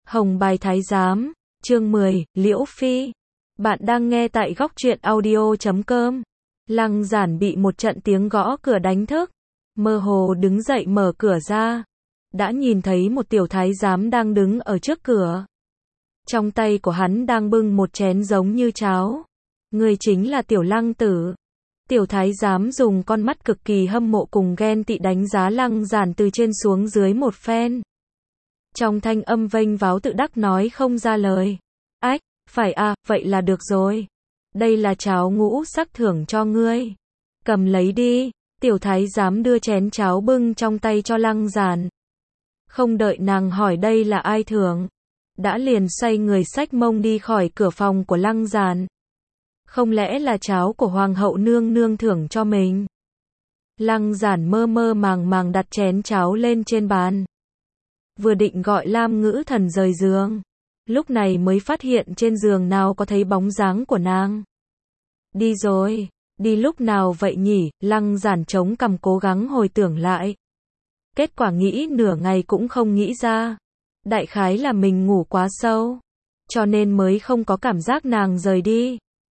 Hồng Bài Thái Giám, chương 10, Liễu Phi. Bạn đang nghe tại góc truyện audio.com. Lăng Giản bị một trận tiếng gõ cửa đánh thức, mơ hồ đứng dậy mở cửa ra, đã nhìn thấy một tiểu thái giám đang đứng ở trước cửa. Trong tay của hắn đang bưng một chén giống như cháo. Người chính là tiểu Lăng tử. Tiểu thái giám dùng con mắt cực kỳ hâm mộ cùng ghen tị đánh giá Lăng Giản từ trên xuống dưới một phen. Trong thanh âm vênh váo tự đắc nói không ra lời. Ách, phải à, vậy là được rồi. Đây là cháo ngũ sắc thưởng cho ngươi. Cầm lấy đi. Tiểu thái giám đưa chén cháo bưng trong tay cho Lăng Giản. Không đợi nàng hỏi đây là ai thưởng, đã liền xoay người xách mông đi khỏi cửa phòng của Lăng Giản. Không lẽ là cháo của hoàng hậu nương nương thưởng cho mình? Lăng Giản mơ mơ màng màng đặt chén cháo lên trên bàn. Vừa định gọi Lam Ngữ Thần rời giường, lúc này mới phát hiện trên giường nào có thấy bóng dáng của nàng. Đi rồi, đi lúc nào vậy nhỉ? Lăng Giản chống cằm cố gắng hồi tưởng lại. Kết quả nghĩ nửa ngày cũng không nghĩ ra. Đại khái là mình ngủ quá sâu, cho nên mới không có cảm giác nàng rời đi.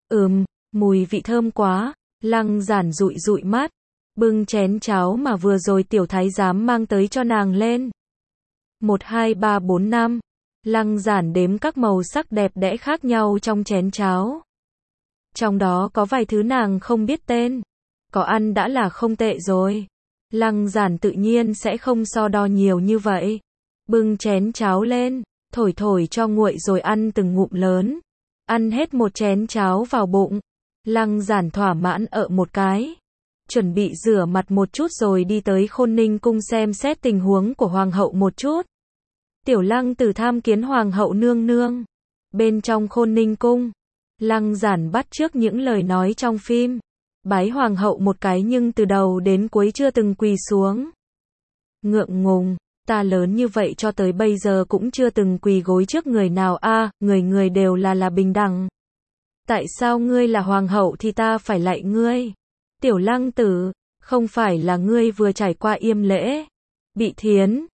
Mùi vị thơm quá. Lăng Giản dụi dụi mắt, bưng chén cháo mà vừa rồi tiểu thái giám mang tới cho nàng lên. 1, 2, 3, 4, 5. Lăng Giản đếm các màu sắc đẹp đẽ khác nhau trong chén cháo. Trong đó có vài thứ nàng không biết tên. Có ăn đã là không tệ rồi. Lăng Giản tự nhiên sẽ không so đo nhiều như vậy. Bưng chén cháo lên, thổi thổi cho nguội rồi ăn từng ngụm lớn. Ăn hết một chén cháo vào bụng. Lăng Giản thỏa mãn ợ một cái. Chuẩn bị rửa mặt một chút rồi đi tới Khôn Ninh cung xem xét tình huống của hoàng hậu một chút. Tiểu Lăng Tử tham kiến hoàng hậu nương nương. Bên trong Khôn Ninh cung, Lăng Giản bắt chước những lời nói trong phim. Bái hoàng hậu một cái nhưng từ đầu đến cuối chưa từng quỳ xuống. Ngượng ngùng, ta lớn như vậy cho tới bây giờ cũng chưa từng quỳ gối trước người nào a, người người đều là bình đẳng. Tại sao ngươi là hoàng hậu thì ta phải lạy ngươi? Tiểu Lăng Tử, không phải là ngươi vừa trải qua yêm lễ? Bị thiến,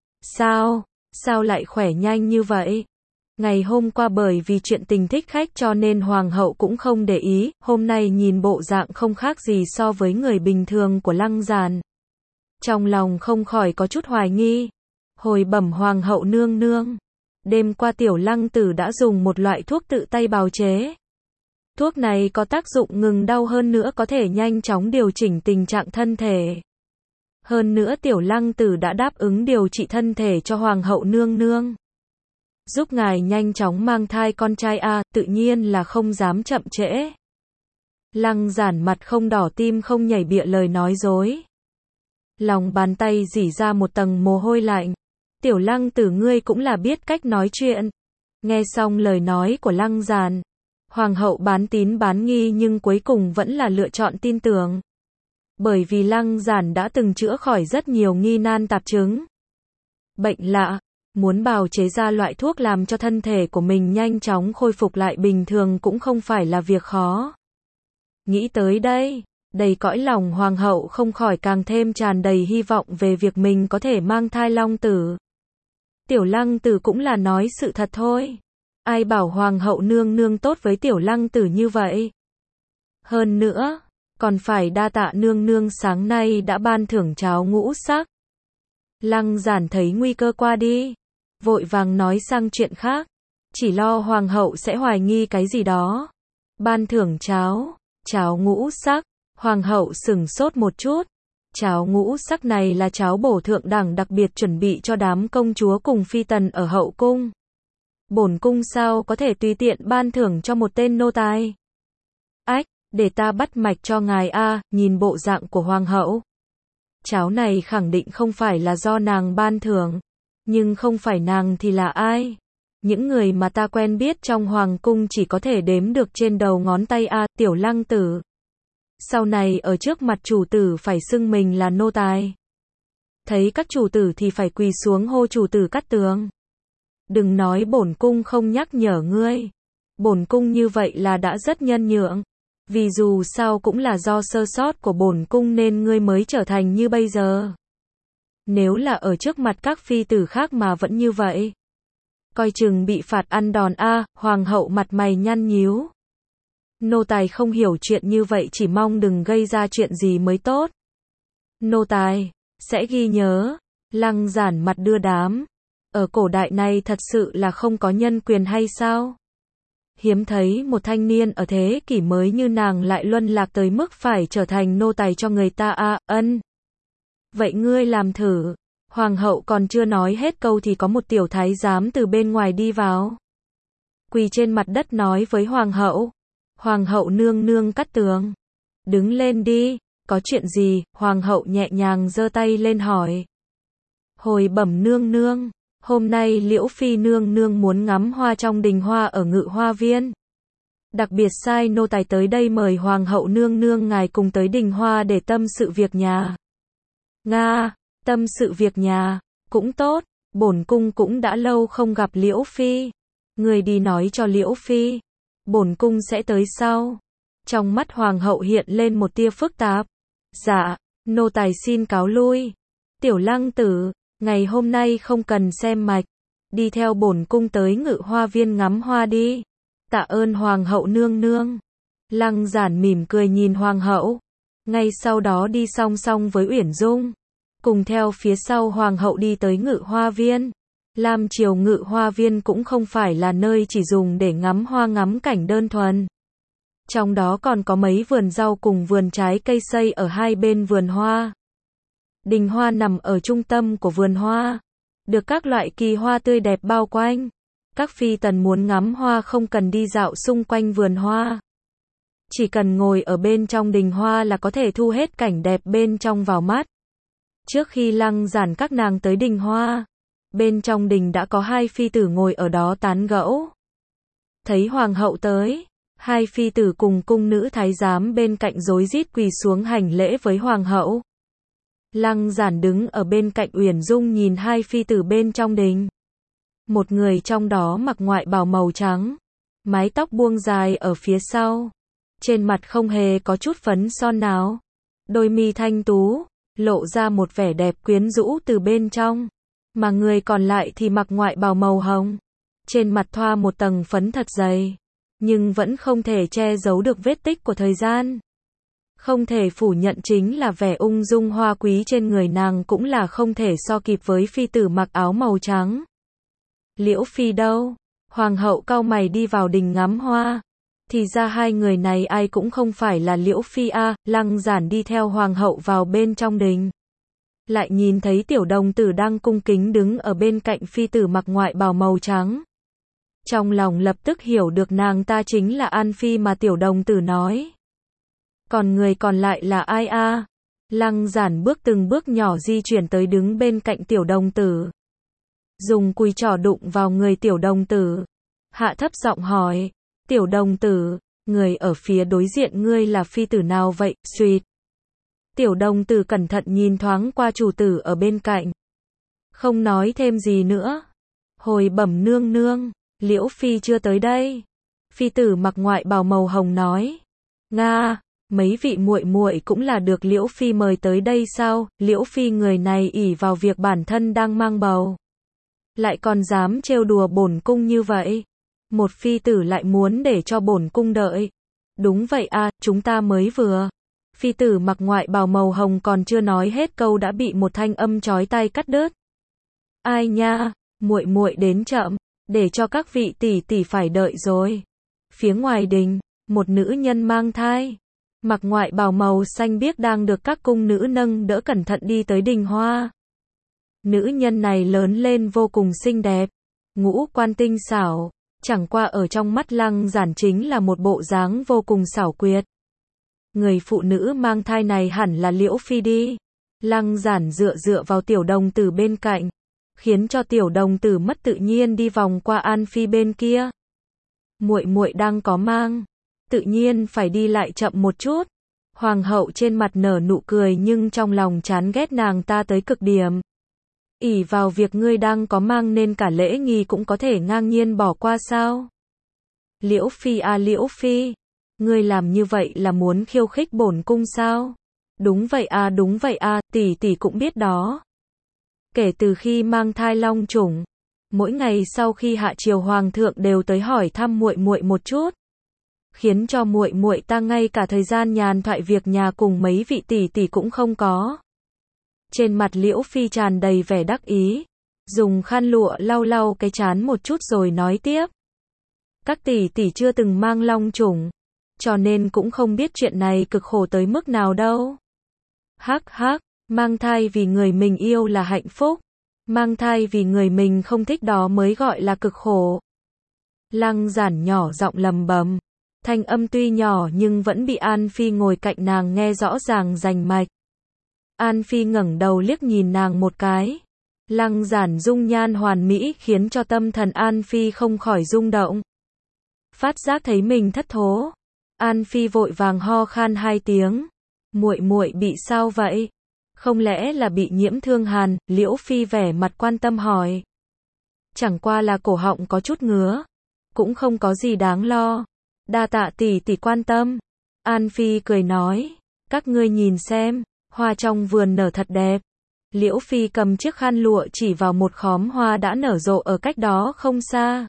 sao lại khỏe nhanh như vậy? Ngày hôm qua bởi vì chuyện tình thích khách cho nên hoàng hậu cũng không để ý, hôm nay nhìn bộ dạng không khác gì so với người bình thường của Lăng Giản. Trong lòng không khỏi có chút hoài nghi. Hồi bẩm hoàng hậu nương nương, đêm qua tiểu Lăng Tử đã dùng một loại thuốc tự tay bào chế. Thuốc này có tác dụng ngừng đau hơn nữa có thể nhanh chóng điều chỉnh tình trạng thân thể. Hơn nữa tiểu Lăng Tử đã đáp ứng điều trị thân thể cho hoàng hậu nương nương. Giúp ngài nhanh chóng mang thai con trai a, tự nhiên là không dám chậm trễ. Lăng Giản mặt không đỏ tim không nhảy bịa lời nói dối. Lòng bàn tay rỉ ra một tầng mồ hôi lạnh. Tiểu Lăng Tử ngươi cũng là biết cách nói chuyện. Nghe xong lời nói của Lăng Giản, hoàng hậu bán tín bán nghi nhưng cuối cùng vẫn là lựa chọn tin tưởng. Bởi vì Lăng Giản đã từng chữa khỏi rất nhiều nghi nan tạp chứng. Bệnh lạ, muốn bào chế ra loại thuốc làm cho thân thể của mình nhanh chóng khôi phục lại bình thường cũng không phải là việc khó. Nghĩ tới đây, đầy cõi lòng hoàng hậu không khỏi càng thêm tràn đầy hy vọng về việc mình có thể mang thai Long Tử. Tiểu Lăng Tử cũng là nói sự thật thôi. Ai bảo hoàng hậu nương nương tốt với tiểu Lăng Tử như vậy. Hơn nữa, còn phải đa tạ nương nương sáng nay đã ban thưởng cháo ngũ sắc. Lăng Giản thấy nguy cơ qua đi, vội vàng nói sang chuyện khác, chỉ lo hoàng hậu sẽ hoài nghi cái gì đó. Ban thưởng cháo ngũ sắc. Hoàng hậu sửng sốt một chút. Cháo ngũ sắc này là cháo bổ thượng đẳng đặc biệt chuẩn bị cho đám công chúa cùng phi tần ở hậu cung. Bổn cung sao có thể tùy tiện ban thưởng cho một tên nô tài? Ách, để ta bắt mạch cho ngài a. Nhìn bộ dạng của hoàng hậu, cháo này khẳng định không phải là do nàng ban thưởng. Nhưng không phải nàng thì là ai? Những người mà ta quen biết trong hoàng cung chỉ có thể đếm được trên đầu ngón tay a. Tiểu Lăng Tử, sau này ở trước mặt chủ tử phải xưng mình là nô tài. Thấy các chủ tử thì phải quỳ xuống hô chủ tử Cát Tường. Đừng nói bổn cung không nhắc nhở ngươi. Bổn cung như vậy là đã rất nhân nhượng. Vì dù sao cũng là do sơ sót của bổn cung nên ngươi mới trở thành như bây giờ. Nếu là ở trước mặt các phi tử khác mà vẫn như vậy, coi chừng bị phạt ăn đòn a. Hoàng hậu mặt mày nhăn nhíu. Nô tài không hiểu chuyện như vậy, chỉ mong đừng gây ra chuyện gì mới tốt. Nô tài sẽ ghi nhớ. Lăng Giản mặt đưa đám. Ở cổ đại này thật sự là không có nhân quyền hay sao? Hiếm thấy một thanh niên ở thế kỷ mới như nàng lại luân lạc tới mức phải trở thành nô tài cho người ta a. Ân. Vậy ngươi làm thử. Hoàng hậu còn chưa nói hết câu thì có một tiểu thái giám từ bên ngoài đi vào. Quỳ trên mặt đất nói với hoàng hậu. Hoàng hậu nương nương cắt tường. Đứng lên đi. Có chuyện gì? Hoàng hậu nhẹ nhàng giơ tay lên hỏi. Hồi bẩm nương nương. Hôm nay Liễu Phi nương nương muốn ngắm hoa trong đình hoa ở Ngự Hoa Viên. Đặc biệt sai nô tài tới đây mời hoàng hậu nương nương ngài cùng tới đình hoa để tâm sự việc nhà. Nga, tâm sự việc nhà, cũng tốt, bổn cung cũng đã lâu không gặp Liễu Phi. Người đi nói cho Liễu Phi, bổn cung sẽ tới sau. Trong mắt hoàng hậu hiện lên một tia phức tạp. Dạ, nô tài xin cáo lui. Tiểu Lăng tử, ngày hôm nay không cần xem mạch, đi theo bổn cung tới Ngự Hoa Viên ngắm hoa đi. Tạ ơn hoàng hậu nương nương. Lăng Giản mỉm cười nhìn hoàng hậu, ngay sau đó đi song song với Uyển Dung, cùng theo phía sau hoàng hậu đi tới Ngự Hoa Viên. Lam Triều Ngự Hoa Viên cũng không phải là nơi chỉ dùng để ngắm hoa ngắm cảnh đơn thuần. Trong đó còn có mấy vườn rau cùng vườn trái cây xây ở hai bên vườn hoa. Đình hoa nằm ở trung tâm của vườn hoa, được các loại kỳ hoa tươi đẹp bao quanh. Các phi tần muốn ngắm hoa không cần đi dạo xung quanh vườn hoa. Chỉ cần ngồi ở bên trong đình hoa là có thể thu hết cảnh đẹp bên trong vào mắt. Trước khi Lăng Giản các nàng tới đình hoa, bên trong đình đã có hai phi tử ngồi ở đó tán gẫu. Thấy hoàng hậu tới, hai phi tử cùng cung nữ thái giám bên cạnh rối rít quỳ xuống hành lễ với hoàng hậu. Lăng Giản đứng ở bên cạnh Uyển Dung nhìn hai phi tử bên trong đình. Một người trong đó mặc ngoại bào màu trắng, mái tóc buông dài ở phía sau, trên mặt không hề có chút phấn son nào, đôi mi thanh tú, lộ ra một vẻ đẹp quyến rũ từ bên trong, mà người còn lại thì mặc ngoại bào màu hồng, trên mặt thoa một tầng phấn thật dày, nhưng vẫn không thể che giấu được vết tích của thời gian. Không thể phủ nhận chính là vẻ ung dung hoa quý trên người nàng cũng là không thể so kịp với phi tử mặc áo màu trắng. Liễu Phi đâu? Hoàng hậu cau mày đi vào đình ngắm hoa. Thì ra hai người này ai cũng không phải là Liễu Phi a. Lăng Giản đi theo hoàng hậu vào bên trong đình. Lại nhìn thấy tiểu đồng tử đang cung kính đứng ở bên cạnh phi tử mặc ngoại bào màu trắng. Trong lòng lập tức hiểu được nàng ta chính là An Phi mà tiểu đồng tử nói. Còn người còn lại là ai a? Lăng Giản bước từng bước nhỏ di chuyển tới đứng bên cạnh tiểu đồng tử. Dùng cùi trỏ đụng vào người tiểu đồng tử. Hạ thấp giọng hỏi. Tiểu đồng tử, người ở phía đối diện ngươi là phi tử nào vậy? Xuyệt. Tiểu đồng tử cẩn thận nhìn thoáng qua chủ tử ở bên cạnh. Không nói thêm gì nữa. Hồi bẩm nương nương, Liễu Phi chưa tới đây. Phi tử mặc ngoại bào màu hồng nói. Nga, mấy vị muội muội cũng là được Liễu Phi mời tới đây sao? Liễu Phi người này ỷ vào việc bản thân đang mang bầu, lại còn dám trêu đùa bổn cung như vậy. Một phi tử lại muốn để cho bổn cung đợi. Đúng vậy a, chúng ta mới vừa. Phi tử mặc ngoại bào màu hồng còn chưa nói hết câu đã bị một thanh âm chói tai cắt đứt. Ai nha, muội muội đến chậm, để cho các vị tỷ tỷ phải đợi rồi. Phía ngoài đình, một nữ nhân mang thai, mặc ngoại bào màu xanh biếc đang được các cung nữ nâng đỡ cẩn thận đi tới đình hoa. Nữ nhân này lớn lên vô cùng xinh đẹp, ngũ quan tinh xảo, chẳng qua ở trong mắt Lăng Giản chính là một bộ dáng vô cùng xảo quyệt. Người phụ nữ mang thai này hẳn là Liễu Phi đi. Lăng Giản dựa vào tiểu đồng tử bên cạnh, khiến cho tiểu đồng tử mất tự nhiên đi vòng qua An Phi bên kia. Muội muội đang có mang, tự nhiên phải đi lại chậm một chút. Hoàng hậu trên mặt nở nụ cười nhưng trong lòng chán ghét nàng ta tới cực điểm. Ỷ vào việc ngươi đang có mang nên cả lễ nghi cũng có thể ngang nhiên bỏ qua sao? Liễu Phi a Liễu Phi, ngươi làm như vậy là muốn khiêu khích bổn cung sao? Đúng vậy a, tỷ tỷ cũng biết đó. Kể từ khi mang thai long chủng, Mỗi ngày sau khi hạ triều hoàng thượng đều tới hỏi thăm muội muội một chút, khiến cho muội muội ta ngay cả thời gian nhàn thoại việc nhà cùng mấy vị tỷ tỷ cũng không có. Trên mặt Liễu Phi tràn đầy vẻ đắc ý, dùng khăn lụa lau lau cái trán một chút rồi nói tiếp. Các tỷ tỷ chưa từng mang long chủng, cho nên cũng không biết chuyện này cực khổ tới mức nào đâu. Hắc hắc, mang thai vì người mình yêu là hạnh phúc, mang thai vì người mình không thích đó mới gọi là cực khổ. Lăng Giản nhỏ giọng lầm bầm, thanh âm tuy nhỏ nhưng vẫn bị An Phi ngồi cạnh nàng nghe rõ ràng rành mạch. An Phi ngẩng đầu liếc nhìn nàng một cái. Lăng Giản dung nhan hoàn mỹ khiến cho tâm thần An Phi không khỏi rung động. Phát giác thấy mình thất thố, An Phi vội vàng ho khan 2 tiếng. Muội muội bị sao vậy? Không lẽ là bị nhiễm thương hàn? Liễu Phi vẻ mặt quan tâm hỏi. Chẳng qua là cổ họng có chút ngứa, cũng không có gì đáng lo. Đa tạ tỷ tỷ quan tâm. An Phi cười nói, các ngươi nhìn xem, hoa trong vườn nở thật đẹp. Liễu Phi cầm chiếc khăn lụa chỉ vào một khóm hoa đã nở rộ ở cách đó không xa.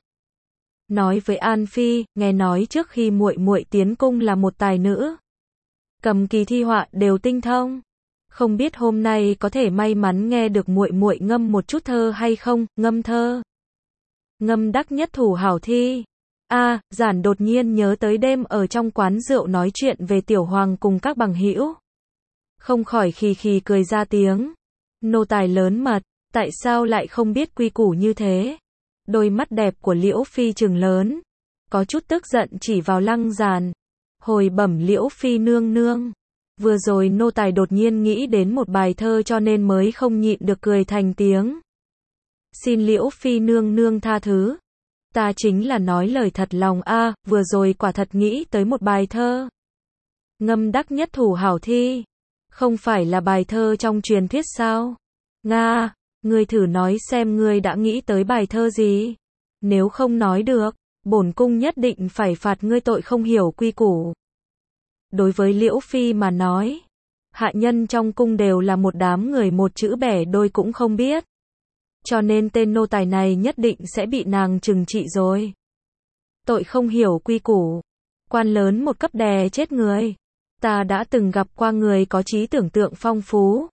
Nói với An Phi, nghe nói trước khi muội muội tiến cung là một tài nữ, cầm kỳ thi họa đều tinh thông. Không biết hôm nay có thể may mắn nghe được muội muội ngâm một chút thơ hay không? Ngâm thơ. Ngâm đắc nhất thủ hảo thi. Giản đột nhiên nhớ tới đêm ở trong quán rượu nói chuyện về Tiểu Hoàng cùng các bằng hữu, không khỏi khì khì cười ra tiếng. Nô tài lớn mật, tại sao lại không biết quy củ như thế? Đôi mắt đẹp của Liễu Phi trừng lớn, có chút tức giận chỉ vào Lăng Giản. Hồi bẩm Liễu Phi nương nương, vừa rồi nô tài đột nhiên nghĩ đến một bài thơ cho nên mới không nhịn được cười thành tiếng. Xin Liễu Phi nương nương tha thứ, ta chính là nói lời thật lòng vừa rồi quả thật nghĩ tới một bài thơ. Ngâm đắc nhất thủ hảo thi, không phải là bài thơ trong truyền thuyết sao? Nga, ngươi thử nói xem ngươi đã nghĩ tới bài thơ gì? Nếu không nói được, bổn cung nhất định phải phạt ngươi tội không hiểu quy củ. Đối với Liễu Phi mà nói, hạ nhân trong cung đều là một đám người một chữ bẻ đôi cũng không biết. Cho nên tên nô tài này nhất định sẽ bị nàng trừng trị rồi. Tội không hiểu quy củ, quan lớn một cấp đè chết người. Ta đã từng gặp qua người có trí tưởng tượng phong phú,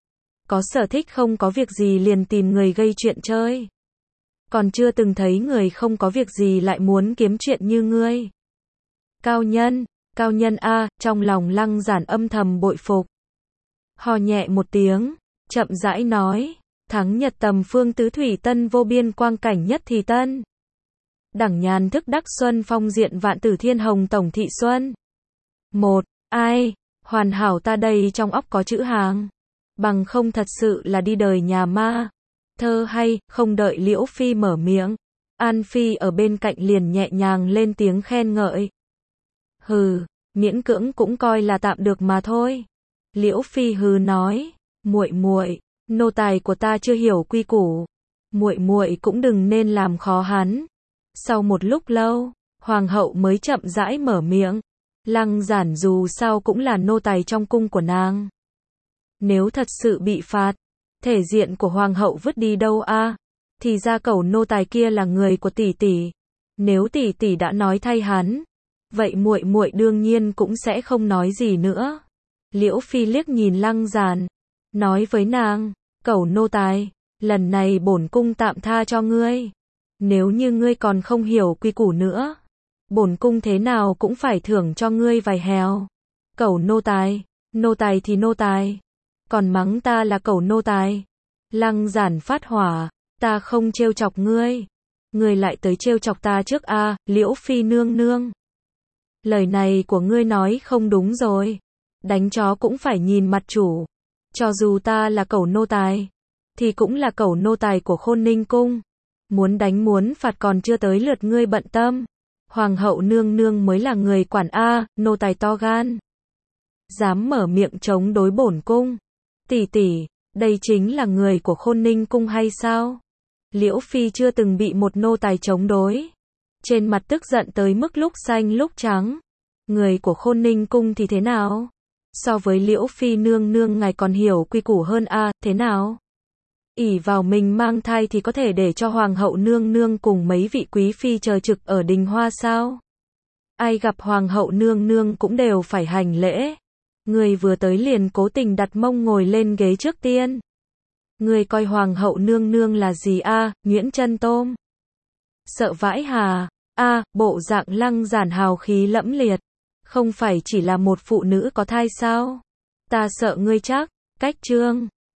có sở thích không có việc gì liền tìm người gây chuyện chơi. Còn chưa từng thấy người không có việc gì lại muốn kiếm chuyện như ngươi. Cao nhân trong lòng Lăng Giản âm thầm bội phục. Hò nhẹ một tiếng, chậm rãi nói, thắng Nhật tầm phương tứ thủy tân vô biên quang cảnh nhất thì tân. Đẳng nhàn thức đắc xuân phong diện vạn tử thiên hồng tổng thị xuân. Hoàn hảo, ta đây trong óc có chữ hàng, bằng không thật sự là đi đời nhà ma. Thơ hay, không đợi Liễu Phi mở miệng, An Phi ở bên cạnh liền nhẹ nhàng lên tiếng khen ngợi. Hừ, miễn cưỡng cũng coi là tạm được mà thôi. Liễu Phi hừ nói, muội muội, nô tài của ta chưa hiểu quy củ, muội muội cũng đừng nên làm khó hắn. Sau một lúc lâu, hoàng hậu mới chậm rãi mở miệng. Lăng Giản dù sao cũng là nô tài trong cung của nàng. Nếu thật sự bị phạt, thể diện của hoàng hậu vứt đi đâu thì ra cẩu nô tài kia là người của tỷ tỷ. Nếu tỷ tỷ đã nói thay hắn, vậy muội muội đương nhiên cũng sẽ không nói gì nữa. Liễu Phi liếc nhìn Lăng Giản, nói với nàng, cẩu nô tài, lần này bổn cung tạm tha cho ngươi. Nếu như ngươi còn không hiểu quy củ nữa, bổn cung thế nào cũng phải thưởng cho ngươi vài heo. Cẩu nô tài thì nô tài, còn mắng ta là cẩu nô tài. Lăng Giản phát hỏa, ta không trêu chọc ngươi, ngươi lại tới trêu chọc ta trước Liễu Phi nương nương. Lời này của ngươi nói không đúng rồi, đánh chó cũng phải nhìn mặt chủ. Cho dù ta là cẩu nô tài, thì cũng là cẩu nô tài của Khôn Ninh cung. Muốn đánh muốn phạt còn chưa tới lượt ngươi bận tâm. Hoàng hậu nương nương mới là người quản nô tài to gan, dám mở miệng chống đối bổn cung. Tỷ tỷ, đây chính là người của Khôn Ninh cung hay sao? Liễu Phi chưa từng bị một nô tài chống đối, trên mặt tức giận tới mức lúc xanh lúc trắng. Người của Khôn Ninh cung thì thế nào? So với Liễu Phi nương nương ngài còn hiểu quy củ hơn thế nào? ỷ vào mình mang thai thì có thể để cho hoàng hậu nương nương cùng mấy vị quý phi chờ trực ở đình hoa sao? Ai gặp hoàng hậu nương nương cũng đều phải hành lễ. Người vừa tới liền cố tình đặt mông ngồi lên ghế trước tiên. Người coi hoàng hậu nương nương là gì a? Nguyễn Chân Tôm. Sợ vãi hà. Bộ dạng Lăng Giản hào khí lẫm liệt. Không phải chỉ là một phụ nữ có thai sao? Ta sợ ngươi chắc. Cách chương.